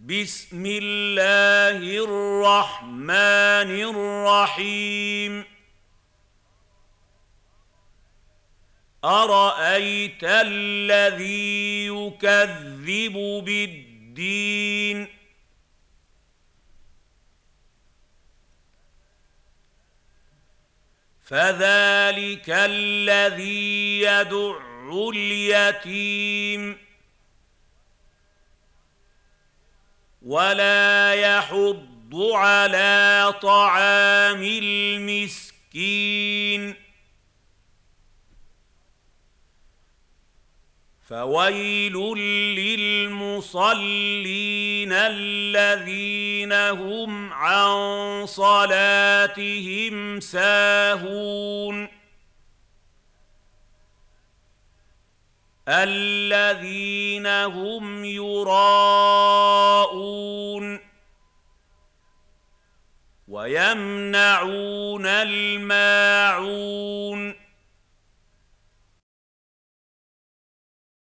بسم الله الرحمن الرحيم أرأيت الذي يكذب بالدين فذلك الذي يدع اليتيم ولا يحض على طعام المسكين فويل للمصلين الذين هم عن صلاتهم ساهون الذين هم يراءون ويمنعون الماعون